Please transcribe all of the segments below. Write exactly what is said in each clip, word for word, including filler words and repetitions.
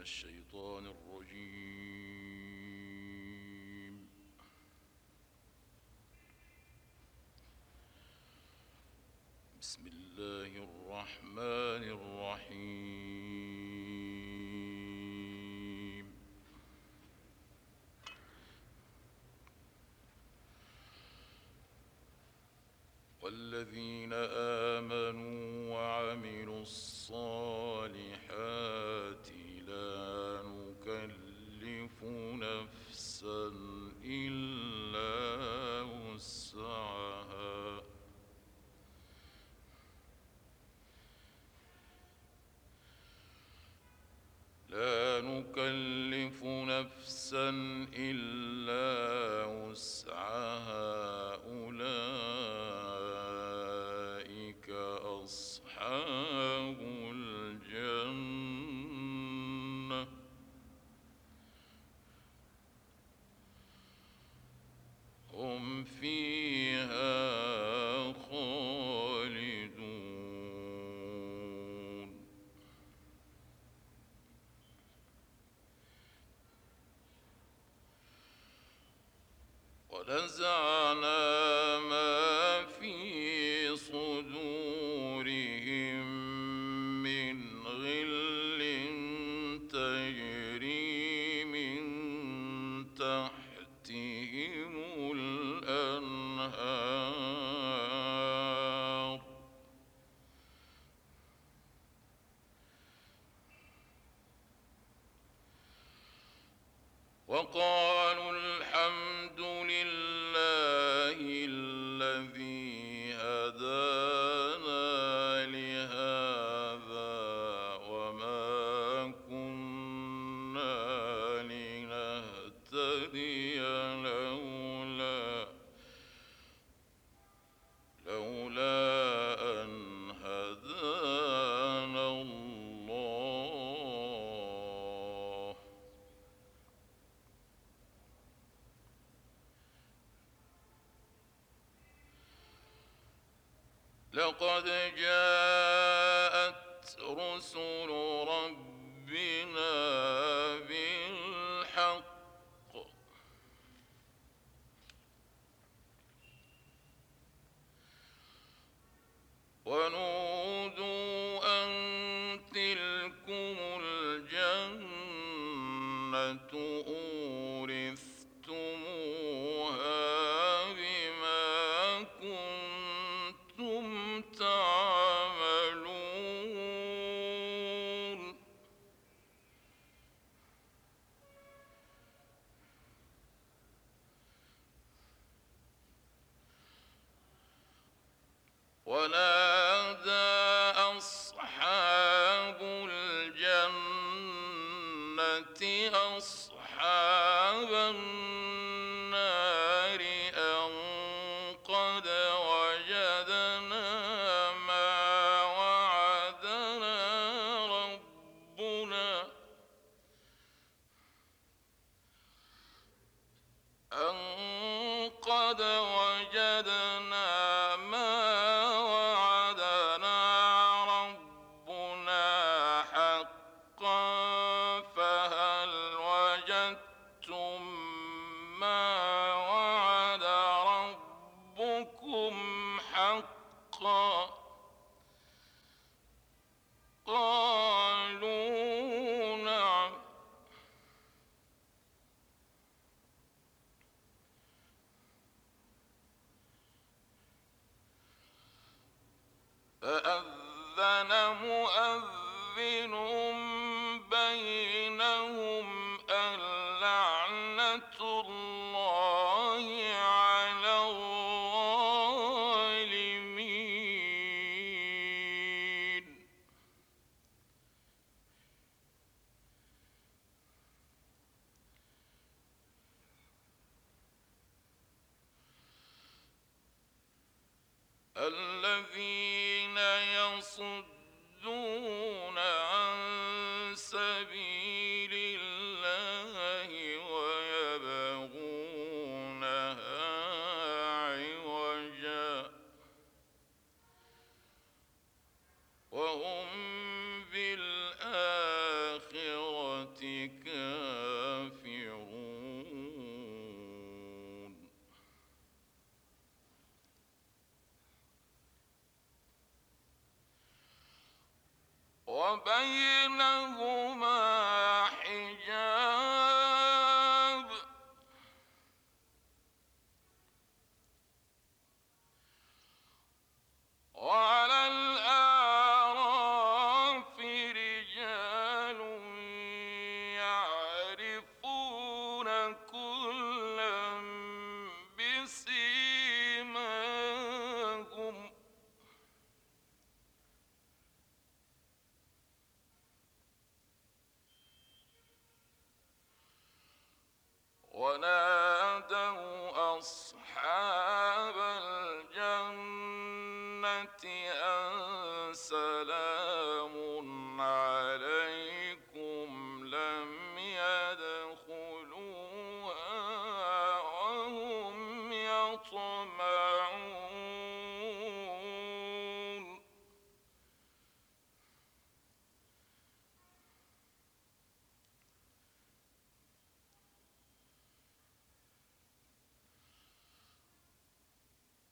الشيطان الرجيم. بسم الله الرحمن الرحيم. والذين آمنوا وعملوا الصالحات لا نكلف نفسا إلا وسعها لا نكلف نفسا إلا وسعها أولئك أصحاب الجنة هم فيها خالدون. ونزعنا ما في صدورهم من غل تجري من تحتهم الأنهار وقالوا الحمد لله الذي هدانا لهذا وما كنا لنهتدي لولا لولا أن هدانا الله. لقد جاءت رسل ربنا بالحق ونودوا أن تلكم الجنة أورثتموها بما كنتم تعملون. ونادى أصحاب الجنة أصحاب النار أن قد وجدنا ما وعدنا ربنا أن قد وجدنا ما وعدنا ربنا حقا فهل وجدتم ما وعد ربكم حقا قالوا نعم فأذن مؤذن بينهم اللعنة الله على الظالمين. الذين يصدون عن سبيل الله ويبغونها عوجا وهم بالآخرة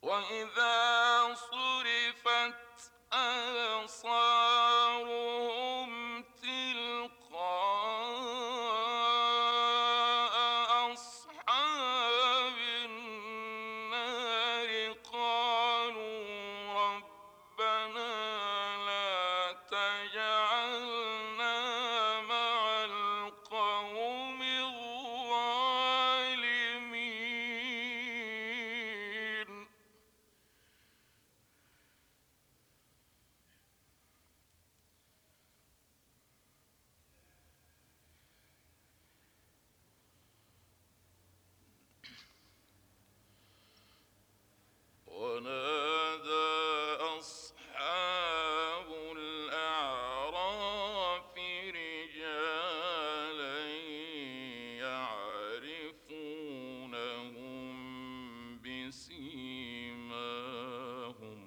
وإذا صرفت أبصارهم تلقاء أصحاب النار قالوا ربنا لا تجعلنا مع القوم الظالمين. ونادى أصحاب الأعراف رجالا يعرفونهم بسيماهم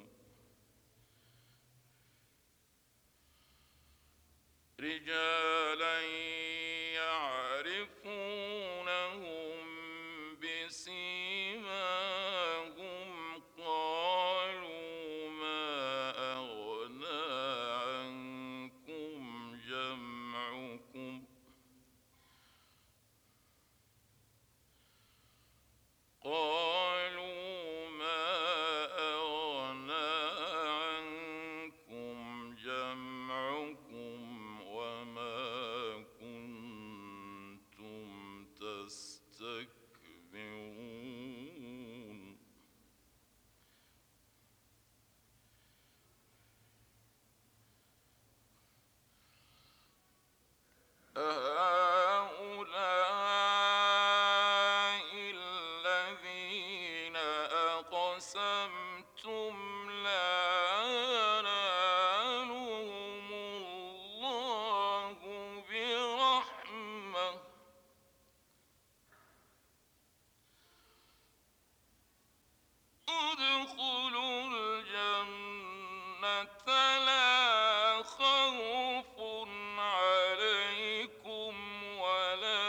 رجالا يعرفونهم بسيماهم قالوا ما أغنى عنكم جمعكم قالوا ما أغنى عنكم جمعكم وما كنتم تستكبرون. أهؤلاء الذين أقسمتم لا ينالهم الله برحمة ادخلوا الجنة لا خوف عليكم ولا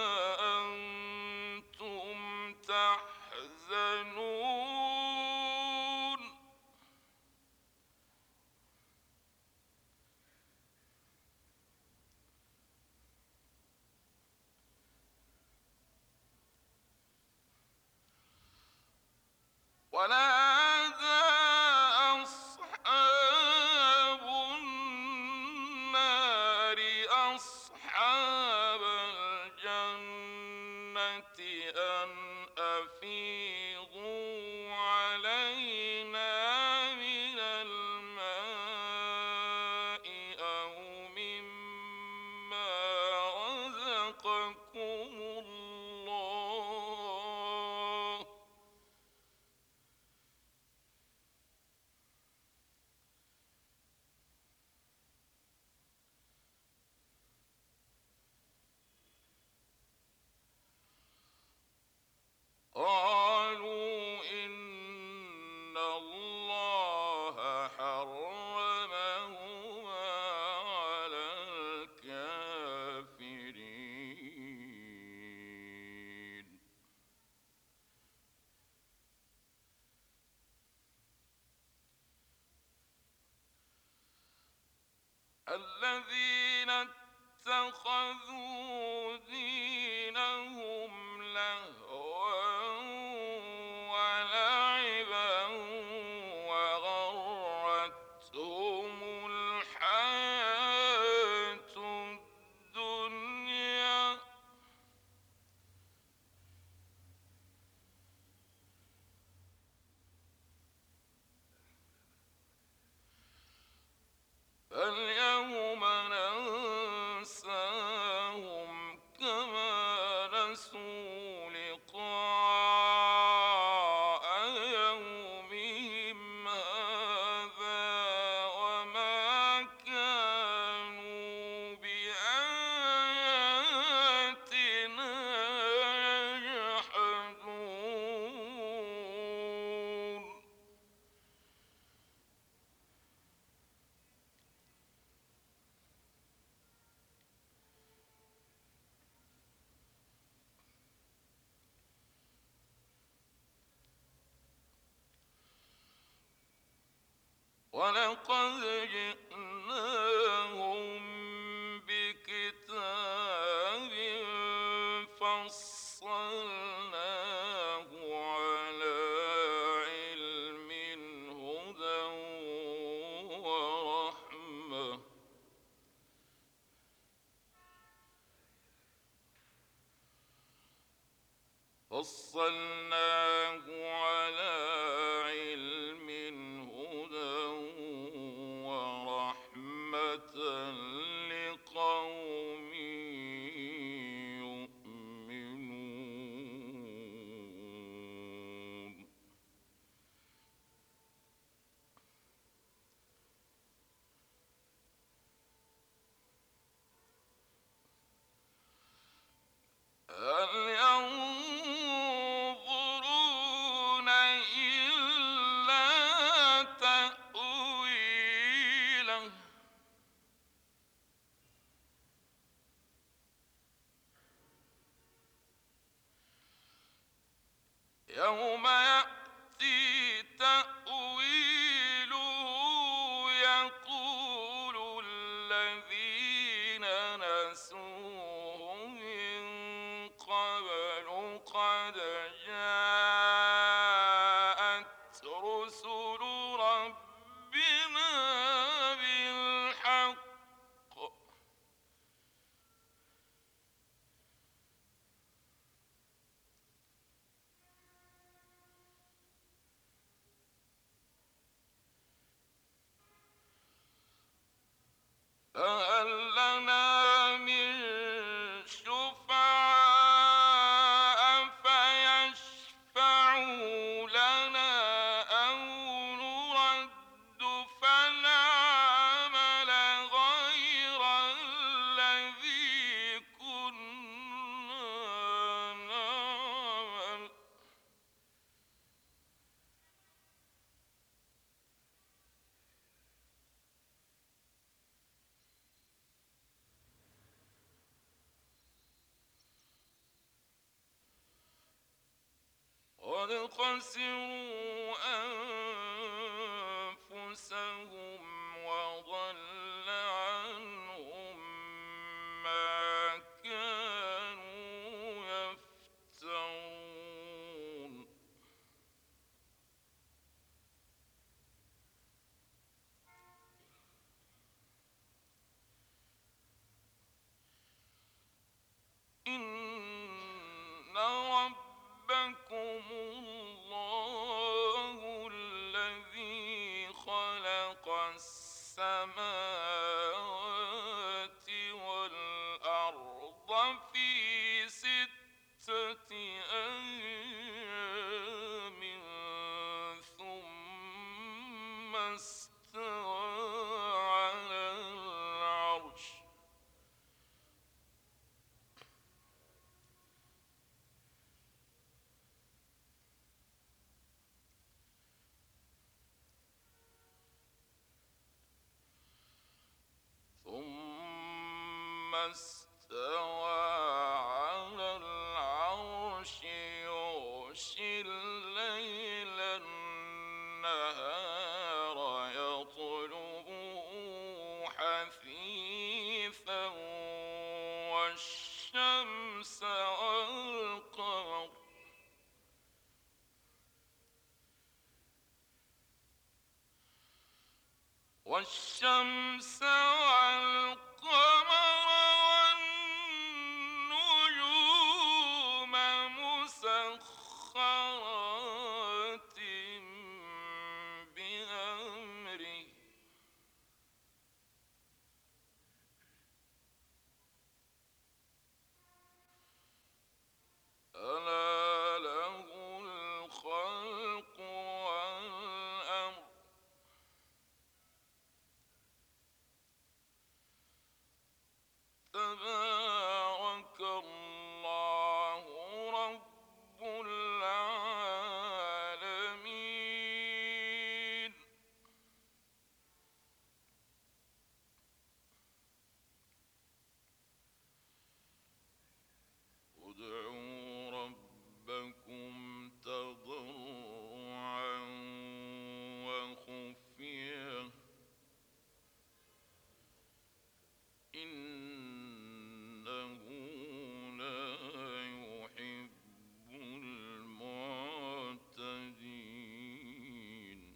أنتم تحزنون. ونادى أصحاب النار أصحاب الجنة أن أفيضوا علينا من الماء أو مما رزقكم الله قالوا إن الله حرمهما على الكافرين. الذين اتخذوا دينهم لهوا ولعبا وغرتهم الحياة الدنيا فاليوم ننساهم كما نسوا لقاء يومهم هذا فصلناه على علم هدى ورحمة لقوم يؤمنون. هل ينظرون إلا تأويله يوم يأتي تأويله يقول الذين نسوه من قبل قد جاءت رسل ربنا بالحق فهل لنا من شفعاء فيشفعوا لنا أو نرد فنعمل غير الذي كنا نعمل قد خسروا أنفسهم وضل عنهم ما كانوا يفترون. إن ربكم الله الذي خلق السماوات والأرض في ستة أيام ثم استوى على العرش ثم استوى على العرش يغشي الليل النهار يطلبه حثيثا والشمس والقمر والشمس والقمر والنجوم مسخرات بأمره ألا له الخلق والأمر تبارك الله رب العالمين. ادعوا ربكم تضرعا وخفية إنه لا يحب المعتدين.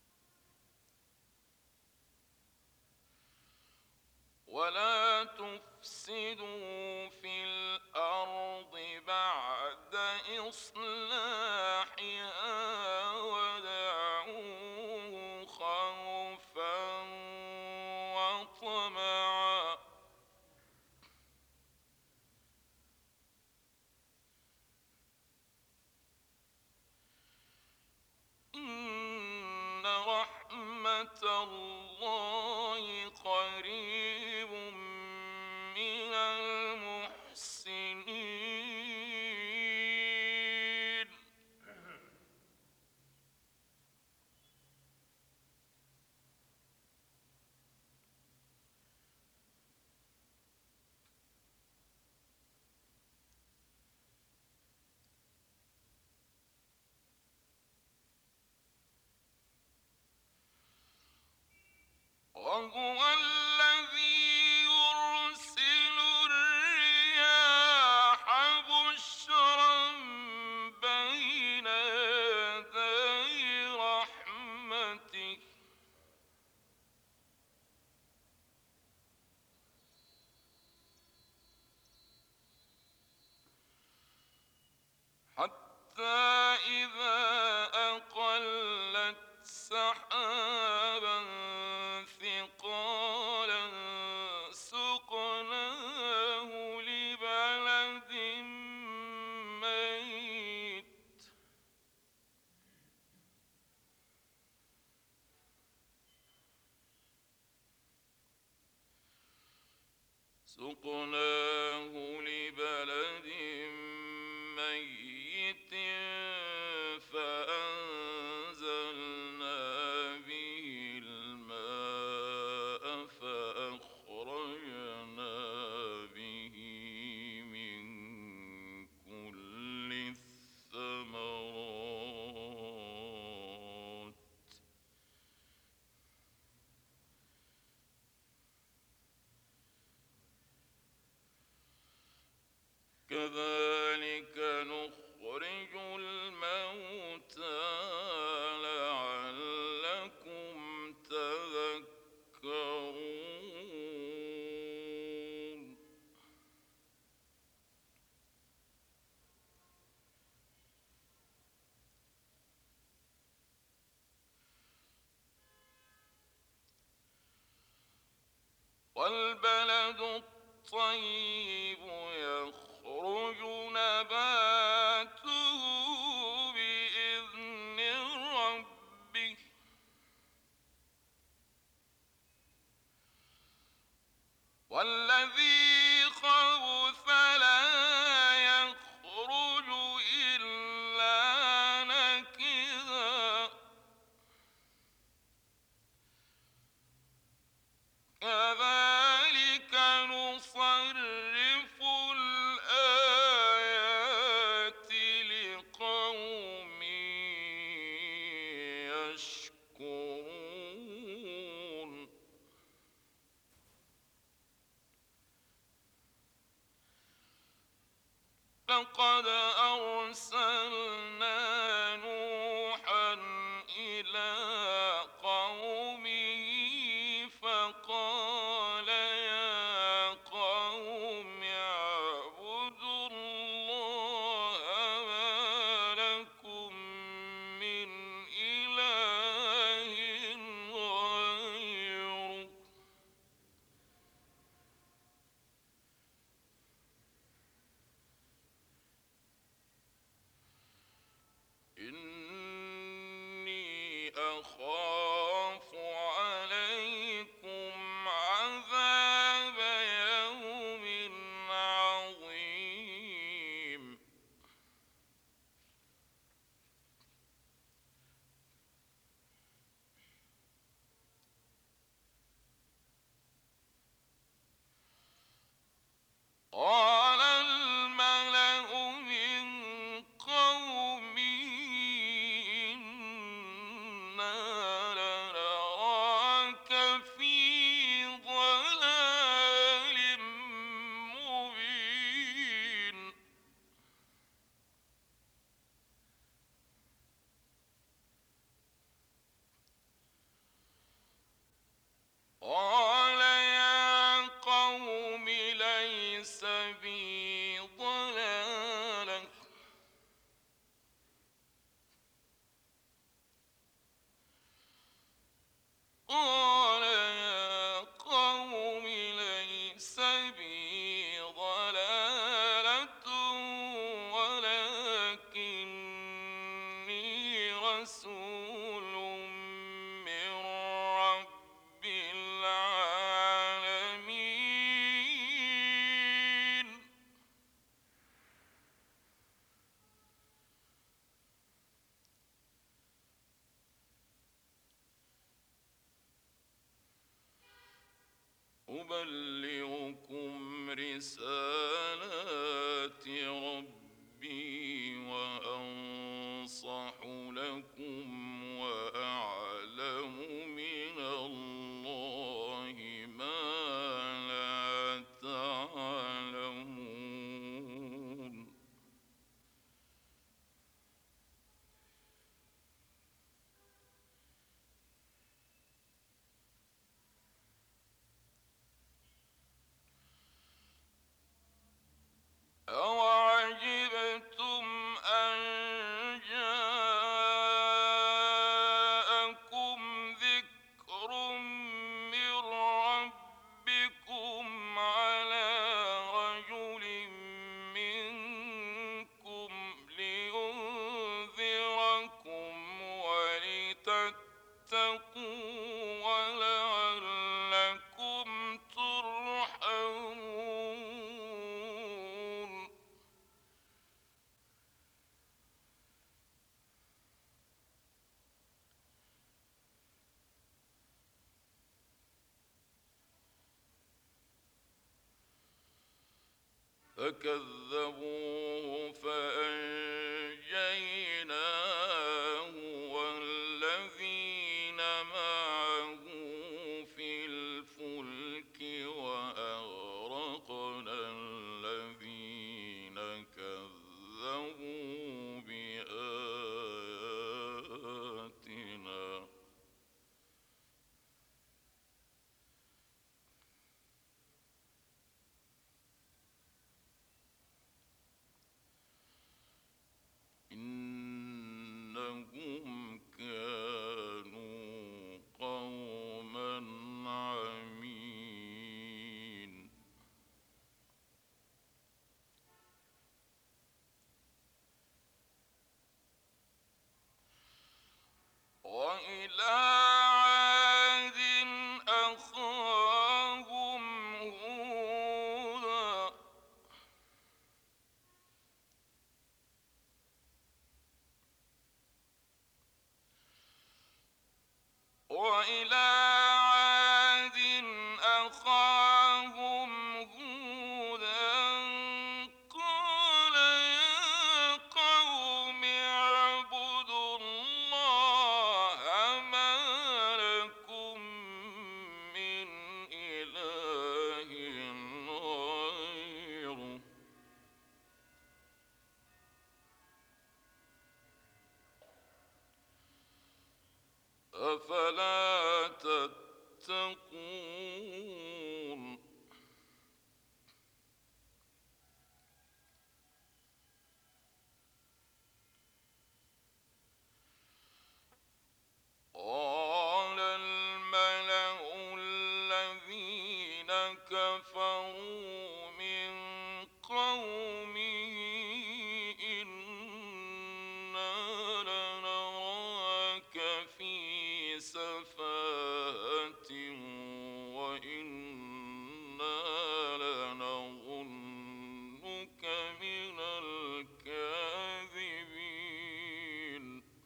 ولا تف تفسدوا في الأرض بعد إصلاحها ودعوه خوفا وطمعا إن رحمة الله قريب من المحسنين. وهو الذي يرسل الرياح بشرا بين يدي رحمته حتى إذا أقلت سحابا ثقالا سقناه لبلد ميت سقناه لبلد ميت فأنزلنا به الماء فأخرجنا به من كل الثمرات كذلك نخرج الموتى لعلكم تذكرون. والبلد الطيب يخرج نباته بإذن ربه والذي خبث لا يخرج إلا نكدا كذلك نصرف الآيات لقوم يشكرون. لقد أرسلنا نوحا إلى قومه فقال يا قوم اعبدوا الله ما لكم من إله غيره إني أخاف عليكم عذاب يوم عظيم. قال الملأ من قومه إنا قال يا قوم ليس بي ضلالة ولكني رسول من رب العالمين. أبلغكم رسالات ربي وأنصح لكم وأعلم من الله ما لا تعلمون. أَوَعَجِبْتُمْ أَن جَاءَكُمْ ذِكْرٌ مِّن رَّبِّكُمْ عَلَىٰ رَجُلٍ مِّنكُمْ لِيُنذِرَكُمْ وَلِتَتَّقُوا وَلَعَلَّكُمْ تُرْحَمُونَ. فكذبوه فأنجيناه والذين معه في الفلك وأغرقنا الذين كذبوا بآياتنا. إنهم كانوا قوما عمين. وإلى عاد أخاهم هودا. وإلى عاد أخاهم هودا قال يا قوم اعبدوا الله ما لكم من إله غيره أفلا تتقون. قال الملأ الذين كفروا من قومه إنا لنراك في سفاهة وإنا لنظنك من الكاذبين.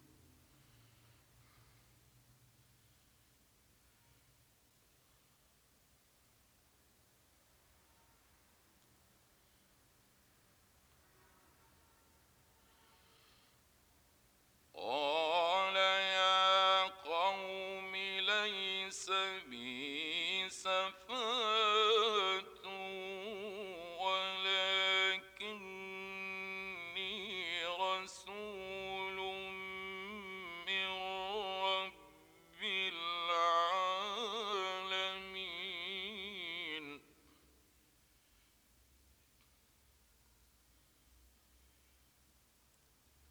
قال يا قوم ليس بي سفاهة ولكني رسول من رب العالمين.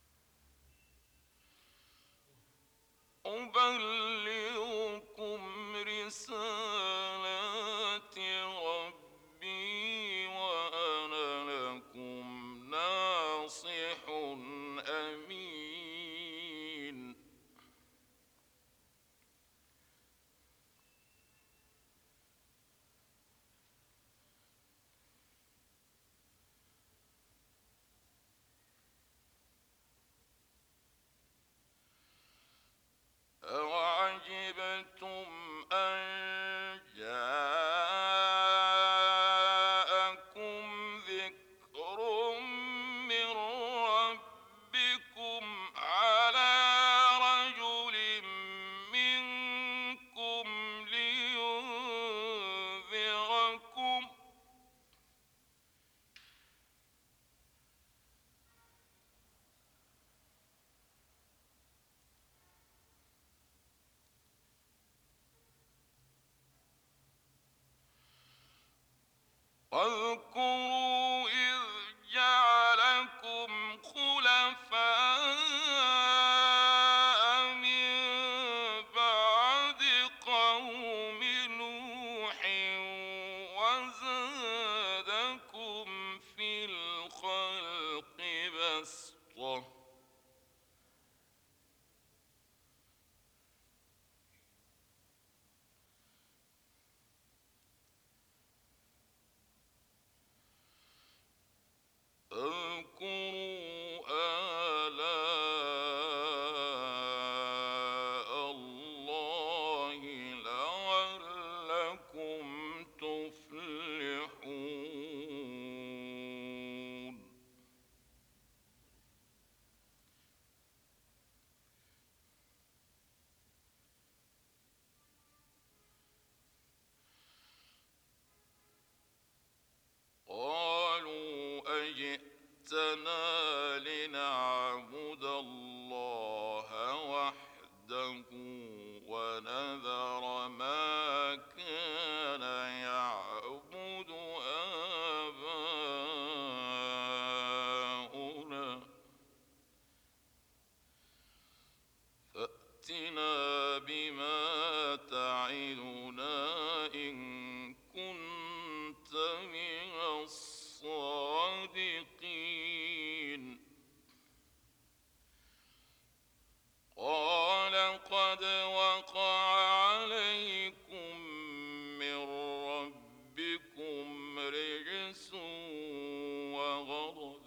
أبلغكم واذكروا إذ جعلكم خلفاء من بعد قوم نوح وزادكم في الخلق بسطة اذكروا آلاء الله لعلكم تفلحون قالوا أجئتنا لنعبد الله وحده ونذر ما كان يعبد آباؤنا فأتنا بما تعدنا إن كنت من الصادقين قال قد وقع عليكم من ربكم رجس وغضب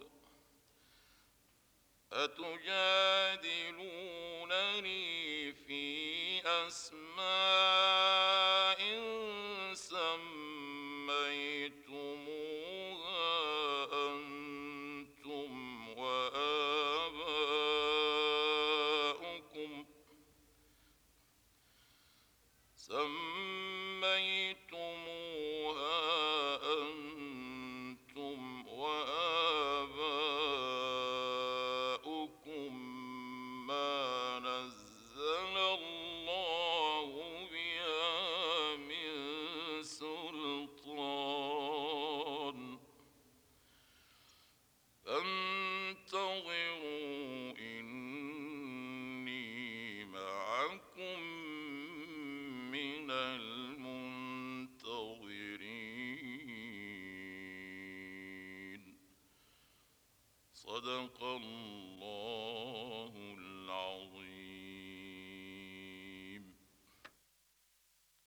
أتجادلونني في أسماء